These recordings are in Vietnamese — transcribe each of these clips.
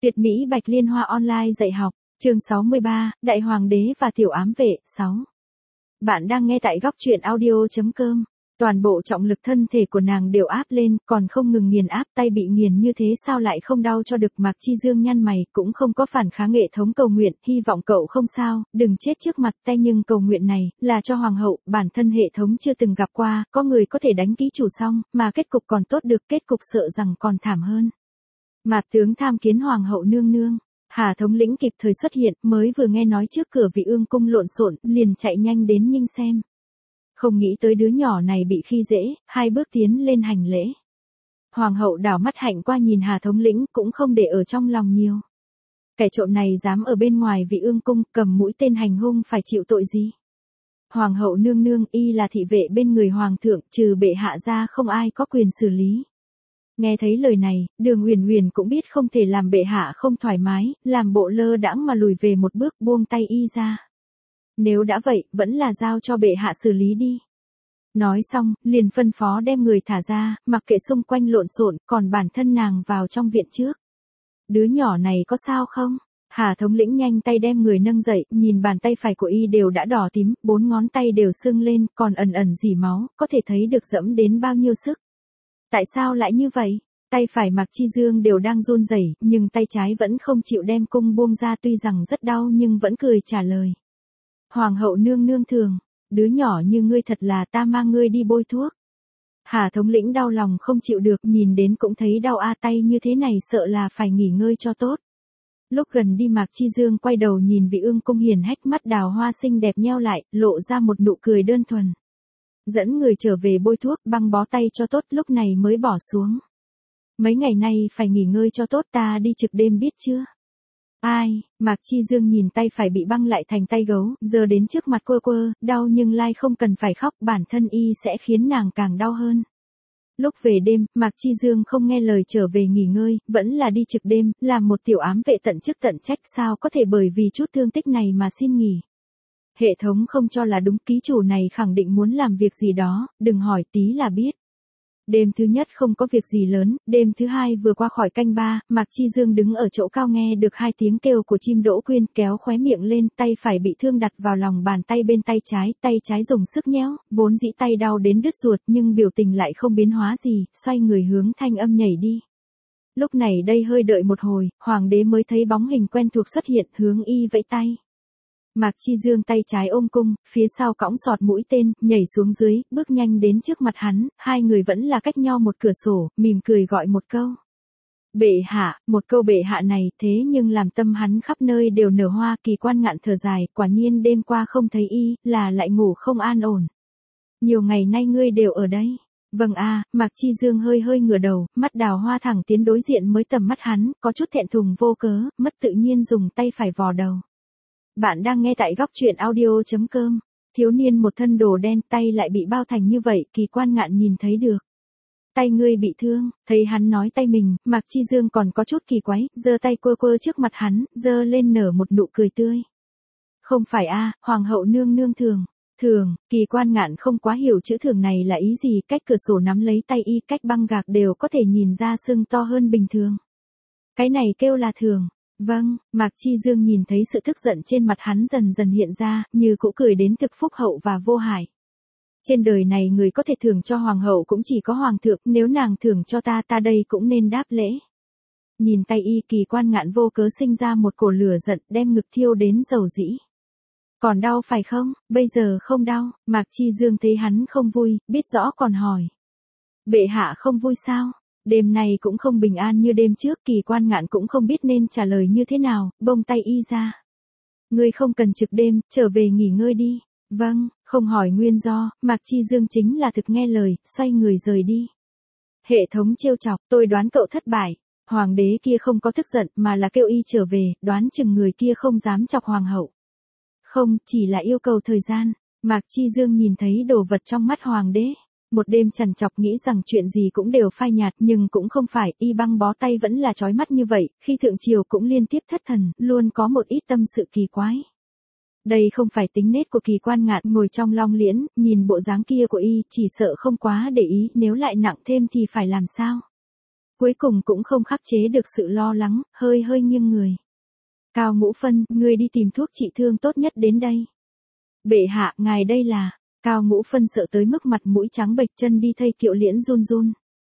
Tuyệt mỹ Bạch Liên Hoa online dạy học, chương 63, Đại Hoàng đế và Tiểu ám vệ, 6. Bạn đang nghe tại góc truyện audio.com. Toàn bộ trọng lực thân thể của nàng đều áp lên, còn không ngừng nghiền áp, tay bị nghiền như thế sao lại không đau cho được. Mạc Chi Dương nhăn mày, cũng không có phản kháng, hệ thống cầu nguyện, hy vọng cậu không sao, đừng chết trước mặt tay. Nhưng cầu nguyện này, là cho hoàng hậu, bản thân hệ thống chưa từng gặp qua, có người có thể đánh ký chủ xong, mà kết cục còn tốt được, kết cục sợ rằng còn thảm hơn. Mạt tướng tham kiến hoàng hậu nương nương. Hà thống lĩnh kịp thời xuất hiện, mới vừa nghe nói trước cửa Vị Ương cung lộn xộn, liền chạy nhanh đến nhìn xem. Không nghĩ tới đứa nhỏ này bị khi dễ, 2 bước tiến lên hành lễ. Hoàng hậu đảo mắt hạnh qua nhìn Hà thống lĩnh, cũng không để ở trong lòng nhiều. Kẻ trộm này dám ở bên ngoài Vị Ương cung, cầm mũi tên hành hung, phải chịu tội gì? Hoàng hậu nương nương, y là thị vệ bên người hoàng thượng, trừ bệ hạ ra không ai có quyền xử lý. Nghe thấy lời này, Đường Uyển Uyển cũng biết không thể làm bệ hạ không thoải mái, làm bộ lơ đãng mà lùi về một bước, buông tay y ra. Nếu đã vậy, vẫn là giao cho bệ hạ xử lý đi. Nói xong, liền phân phó đem người thả ra, mặc kệ xung quanh lộn xộn, còn bản thân nàng vào trong viện trước. Đứa nhỏ này có sao không? Hà thống lĩnh nhanh tay đem người nâng dậy, nhìn bàn tay phải của y đều đã đỏ tím, 4 ngón tay đều sưng lên, còn ẩn ẩn rỉ máu, có thể thấy được dẫm đến bao nhiêu sức. Tại sao lại như vậy? Tay phải Mạc Chi Dương đều đang run rẩy, nhưng tay trái vẫn không chịu đem cung buông ra, tuy rằng rất đau nhưng vẫn cười trả lời. Hoàng hậu nương nương thường, đứa nhỏ như ngươi thật là ta mang ngươi đi bôi thuốc. Hà thống lĩnh đau lòng không chịu được, nhìn đến cũng thấy đau tay như thế này sợ là phải nghỉ ngơi cho tốt. Lúc gần đi Mạc Chi Dương quay đầu nhìn Vị Ương cung hiền hách, mắt đào hoa xinh đẹp nheo lại, lộ ra một nụ cười đơn thuần. Dẫn người trở về bôi thuốc, băng bó tay cho tốt, lúc này mới bỏ xuống. Mấy ngày nay phải nghỉ ngơi cho tốt, ta đi trực đêm biết chưa? Ai? Mạc Chi Dương nhìn tay phải bị băng lại thành tay gấu, giờ đến trước mặt quơ quơ, đau nhưng lai không cần phải khóc, bản thân y sẽ khiến nàng càng đau hơn. Lúc về đêm, Mạc Chi Dương không nghe lời trở về nghỉ ngơi, vẫn là đi trực đêm, làm một tiểu ám vệ tận chức tận trách, sao có thể bởi vì chút thương tích này mà xin nghỉ. Hệ thống không cho là đúng, ký chủ này khẳng định muốn làm việc gì đó, đừng hỏi tí là biết. Đêm thứ nhất không có việc gì lớn, đêm thứ hai vừa qua khỏi canh 3, Mạc Chi Dương đứng ở chỗ cao nghe được 2 tiếng kêu của chim đỗ quyên, kéo khóe miệng lên, tay phải bị thương đặt vào lòng bàn tay bên tay trái dùng sức nhéo, vốn dĩ tay đau đến đứt ruột nhưng biểu tình lại không biến hóa gì, xoay người hướng thanh âm nhảy đi. Lúc này đây hơi đợi một hồi, hoàng đế mới thấy bóng hình quen thuộc xuất hiện, hướng y vẫy tay. Mạc Chi Dương tay trái ôm cung, phía sau cõng sọt mũi tên, nhảy xuống dưới, bước nhanh đến trước mặt hắn, 2 người vẫn là cách nhau một cửa sổ, mỉm cười gọi một câu. Bệ hạ, một câu bệ hạ này thế nhưng làm tâm hắn khắp nơi đều nở hoa. Kỳ Quan ngạn thở dài, quả nhiên đêm qua không thấy y, là lại ngủ không an ổn. Nhiều ngày nay ngươi đều ở đây. Vâng Mạc Chi Dương hơi hơi ngửa đầu, mắt đào hoa thẳng tiến đối diện mới tầm mắt hắn, có chút thẹn thùng vô cớ, mất tự nhiên dùng tay phải vò đầu. Bạn đang nghe tại góc truyện audio.com. Thiếu niên một thân đồ đen, tay lại bị bao thành như vậy, Kỳ Quan ngạn nhìn thấy được. Tay ngươi bị thương, thấy hắn nói tay mình, Mạc Chi Dương còn có chút kỳ quái, giơ tay quơ quơ trước mặt hắn, giơ lên nở một nụ cười tươi. Không phải hoàng hậu nương nương thường. Thường, Kỳ Quan ngạn không quá hiểu chữ thường này là ý gì, cách cửa sổ nắm lấy tay y, cách băng gạc đều có thể nhìn ra sưng to hơn bình thường. Cái này kêu là thường. Vâng, Mạc Chi Dương nhìn thấy sự tức giận trên mặt hắn dần dần hiện ra, như cũ cười đến thực phúc hậu và vô hại. Trên đời này người có thể thưởng cho hoàng hậu cũng chỉ có hoàng thượng, nếu nàng thưởng cho ta đây cũng nên đáp lễ. Nhìn tay y, Kỳ Quan ngạn vô cớ sinh ra một cổ lửa giận, đem ngực thiêu đến dầu dĩ. Còn đau phải không? Bây giờ không đau. Mạc Chi Dương thấy hắn không vui, biết rõ còn hỏi. Bệ hạ không vui sao? Đêm nay cũng không bình an như đêm trước, Kỳ Quan ngạn cũng không biết nên trả lời như thế nào, bông tay y ra. Ngươi không cần trực đêm, trở về nghỉ ngơi đi. Vâng, không hỏi nguyên do, Mạc Chi Dương chính là thực nghe lời, xoay người rời đi. Hệ thống trêu chọc, tôi đoán cậu thất bại. Hoàng đế kia không có tức giận mà là kêu y trở về, đoán chừng người kia không dám chọc hoàng hậu. Không, chỉ là yêu cầu thời gian. Mạc Chi Dương nhìn thấy đồ vật trong mắt hoàng đế. Một đêm trằn trọc nghĩ rằng chuyện gì cũng đều phai nhạt, nhưng cũng không phải, y băng bó tay vẫn là chói mắt như vậy, khi thượng triều cũng liên tiếp thất thần, luôn có một ít tâm sự kỳ quái. Đây không phải tính nết của Kỳ Quan ngạn, ngồi trong long liễn, nhìn bộ dáng kia của y, chỉ sợ không quá để ý, nếu lại nặng thêm thì phải làm sao? cuối cùng cũng không khắc chế được sự lo lắng, hơi hơi nghiêng người. Cao Ngũ Phân, ngươi đi tìm thuốc trị thương tốt nhất đến đây. Bệ hạ, ngài đây là. Cao Ngũ Phân sợ tới mức mặt mũi trắng bệch, chân đi thây Kiệu Liễn run run.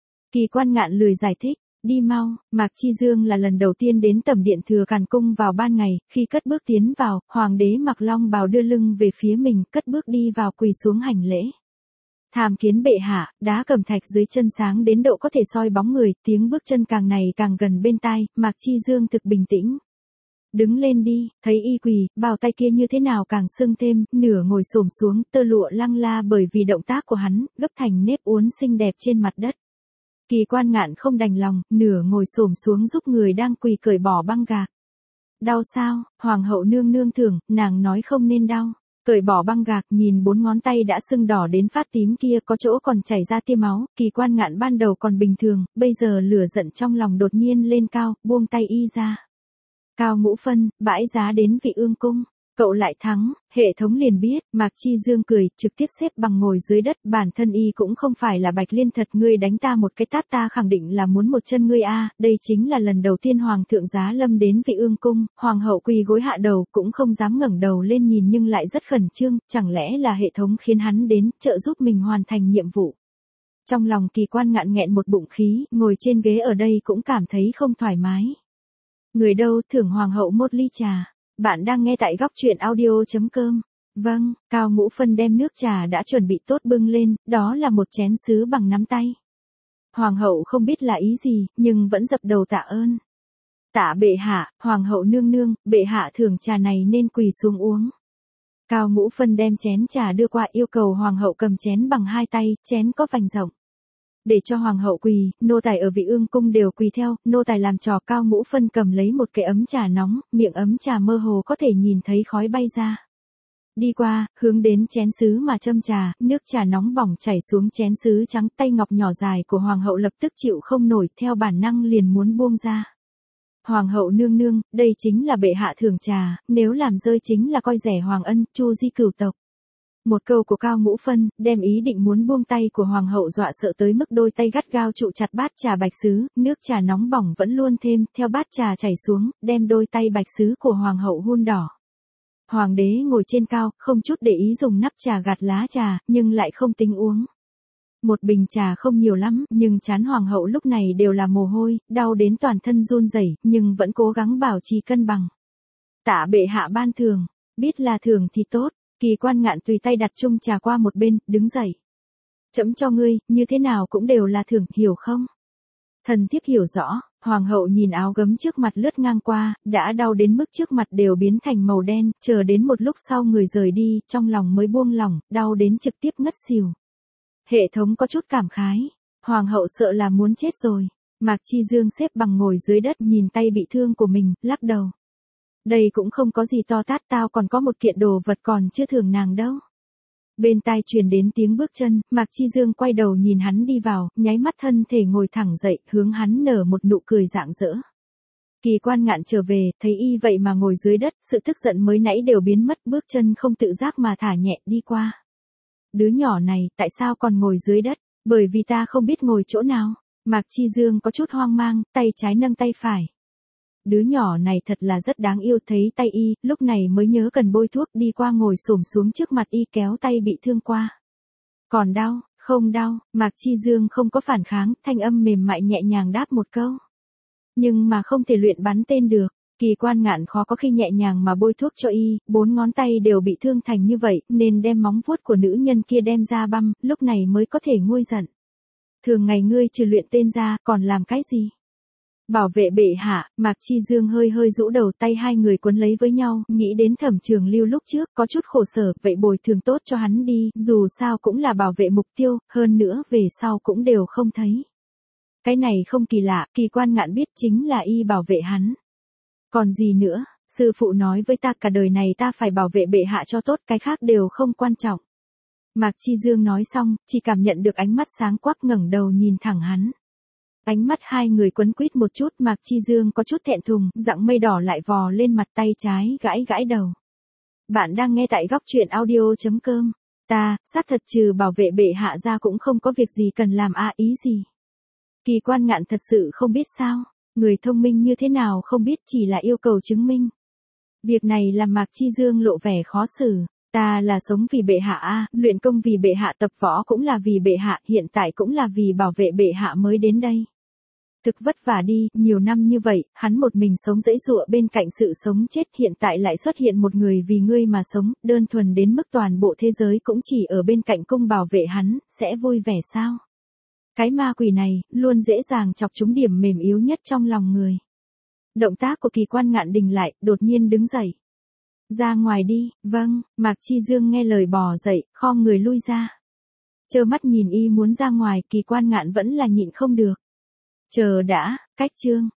Kỳ Quan Ngạn lười giải thích, đi mau. Mạc Chi Dương là lần đầu tiên đến tẩm điện Thừa Càn Cung vào ban ngày, khi cất bước tiến vào, hoàng đế mặc long bào đưa lưng về phía mình, cất bước đi vào quỳ xuống hành lễ. Tham kiến bệ hạ, đá cẩm thạch dưới chân sáng đến độ có thể soi bóng người, tiếng bước chân càng ngày càng gần bên tai, Mạc Chi Dương thực bình tĩnh. Đứng lên đi, thấy y quỳ, bào tay kia như thế nào càng sưng thêm, nửa ngồi xổm xuống, tơ lụa lăng la bởi vì động tác của hắn, gấp thành nếp uốn xinh đẹp trên mặt đất. Kỳ Quan Ngạn không đành lòng, nửa ngồi xổm xuống giúp người đang quỳ cởi bỏ băng gạc. Đau sao? Hoàng hậu nương nương thưởng, nàng nói không nên đau. Cởi bỏ băng gạc, nhìn 4 ngón tay đã sưng đỏ đến phát tím kia, có chỗ còn chảy ra tia máu. Kỳ Quan Ngạn ban đầu còn bình thường, bây giờ lửa giận trong lòng đột nhiên lên cao, buông tay y ra. Cao Ngũ Phân, bãi giá đến Vị Ương Cung. Cậu lại thắng, hệ thống liền biết. Mạc Chi Dương cười, trực tiếp xếp bằng ngồi dưới đất. Bản thân y cũng không phải là Bạch Liên thật, ngươi đánh ta một cái tát ta khẳng định là muốn một chân ngươi a. Đây chính là lần đầu tiên Hoàng thượng Giá Lâm đến Vị Ương Cung. Hoàng hậu quỳ gối hạ đầu, cũng không dám ngẩng đầu lên nhìn nhưng lại rất khẩn trương. Chẳng lẽ là hệ thống khiến hắn đến trợ giúp mình hoàn thành nhiệm vụ. Trong lòng Kỳ Quan Ngạn nghẹn một bụng khí, ngồi trên ghế ở đây cũng cảm thấy không thoải mái. Người đâu, thưởng hoàng hậu một ly trà. Bạn đang nghe tại góc truyện audio.com. Vâng, Cao Ngũ Phân đem nước trà đã chuẩn bị tốt bưng lên, đó là một chén sứ bằng nắm tay. Hoàng hậu không biết là ý gì, nhưng vẫn dập đầu tạ ơn. Tạ bệ hạ, hoàng hậu nương nương, bệ hạ thưởng trà này nên quỳ xuống uống. Cao Ngũ Phân đem chén trà đưa qua, yêu cầu hoàng hậu cầm chén bằng 2 tay, chén có vành rộng. Để cho hoàng hậu quỳ, nô tài ở Vị Ương Cung đều quỳ theo, nô tài làm trò. Cao Ngũ Phân cầm lấy một cái ấm trà nóng, miệng ấm trà mơ hồ có thể nhìn thấy khói bay ra. Đi qua, hướng đến chén sứ mà châm trà, nước trà nóng bỏng chảy xuống chén sứ trắng, tay ngọc nhỏ dài của hoàng hậu lập tức chịu không nổi, theo bản năng liền muốn buông ra. Hoàng hậu nương nương, đây chính là bệ hạ thưởng trà, nếu làm rơi chính là coi rẻ hoàng ân, chu di cửu tộc. Một câu của Cao Ngũ Phân, đem ý định muốn buông tay của hoàng hậu dọa sợ tới mức đôi tay gắt gao trụ chặt bát trà bạch sứ, nước trà nóng bỏng vẫn luôn thêm, theo bát trà chảy xuống, đem đôi tay bạch sứ của hoàng hậu hun đỏ. Hoàng đế ngồi trên cao, không chút để ý dùng nắp trà gạt lá trà, nhưng lại không tính uống. Một bình trà không nhiều lắm, nhưng trán hoàng hậu lúc này đều là mồ hôi, đau đến toàn thân run rẩy, nhưng vẫn cố gắng bảo trì cân bằng. Tạ bệ hạ ban thưởng, biết là thưởng thì tốt. Kỳ Quan Ngạn tùy tay đặt chung trà qua một bên, đứng dậy. Trẫm cho ngươi, như thế nào cũng đều là thưởng, hiểu không? Thần thiếp hiểu rõ. Hoàng hậu nhìn áo gấm trước mặt lướt ngang qua, đã đau đến mức trước mặt đều biến thành màu đen, chờ đến một lúc sau người rời đi, trong lòng mới buông lỏng, đau đến trực tiếp ngất xỉu. Hệ thống có chút cảm khái. Hoàng hậu sợ là muốn chết rồi. Mạc Chi Dương xếp bằng ngồi dưới đất nhìn tay bị thương của mình, lắc đầu. Đây cũng không có gì to tát, tao còn có một kiện đồ vật còn chưa thưởng nàng đâu. Bên tai truyền đến tiếng bước chân, Mạc Chi Dương quay đầu nhìn hắn đi vào, nháy mắt thân thể ngồi thẳng dậy, hướng hắn nở một nụ cười rạng rỡ. Kỳ Quan Ngạn trở về, thấy y vậy mà ngồi dưới đất, sự tức giận mới nãy đều biến mất, bước chân không tự giác mà thả nhẹ đi qua. Đứa nhỏ này, tại sao còn ngồi dưới đất? Bởi vì ta không biết ngồi chỗ nào. Mạc Chi Dương có chút hoang mang, tay trái nâng tay phải. Đứa nhỏ này thật là rất đáng yêu, thấy tay y, lúc này mới nhớ cần bôi thuốc, đi qua ngồi xổm xuống trước mặt y kéo tay bị thương qua. Còn đau, không đau, Mạc Chi Dương không có phản kháng, thanh âm mềm mại nhẹ nhàng đáp một câu. Nhưng mà không thể luyện bắn tên được. Kỳ Quan Ngạn khó có khi nhẹ nhàng mà bôi thuốc cho y, 4 ngón tay đều bị thương thành như vậy, nên đem móng vuốt của nữ nhân kia đem ra băm, lúc này mới có thể nguôi giận. Thường ngày ngươi trừ luyện tên ra, còn làm cái gì? Bảo vệ bệ hạ. Mạc Chi Dương hơi hơi rũ đầu, tay hai người quấn lấy với nhau, nghĩ đến Thẩm Trường Lưu lúc trước, có chút khổ sở, vậy bồi thường tốt cho hắn đi, dù sao cũng là bảo vệ mục tiêu, hơn nữa về sau cũng đều không thấy. Cái này không kỳ lạ, Kỳ Quan Ngạn biết chính là y bảo vệ hắn. Còn gì nữa, sư phụ nói với ta cả đời này ta phải bảo vệ bệ hạ cho tốt, cái khác đều không quan trọng. Mạc Chi Dương nói xong, chỉ cảm nhận được ánh mắt sáng quắc, ngẩng đầu nhìn thẳng hắn. Ánh mắt hai người quấn quýt một chút, Mạc Chi Dương có chút thẹn thùng, dặng mây đỏ lại vò lên mặt, tay trái gãi gãi đầu. Bạn đang nghe tại góc truyện audio.com. Ta, xác thật trừ bảo vệ bệ hạ ra cũng không có việc gì cần làm ý gì. Kỳ Quan Ngạn thật sự không biết sao, người thông minh như thế nào không biết chỉ là yêu cầu chứng minh. Việc này làm Mạc Chi Dương lộ vẻ khó xử. Ta là sống vì bệ hạ a, luyện công vì bệ hạ, tập võ cũng là vì bệ hạ, hiện tại cũng là vì bảo vệ bệ hạ mới đến đây. Thực vất vả đi, nhiều năm như vậy, hắn một mình sống dãy dụa bên cạnh sự sống chết, hiện tại lại xuất hiện một người vì ngươi mà sống, đơn thuần đến mức toàn bộ thế giới cũng chỉ ở bên cạnh cung bảo vệ hắn, sẽ vui vẻ sao? Cái ma quỷ này, luôn dễ dàng chọc trúng điểm mềm yếu nhất trong lòng người. Động tác của Kỳ Quan Ngạn đình lại, đột nhiên đứng dậy. Ra ngoài đi, vâng, Mạc Chi Dương nghe lời bò dậy, khom người lui ra. Trơ mắt nhìn y muốn ra ngoài, Kỳ Quan Ngạn vẫn là nhịn không được. Chờ đã, cách chương.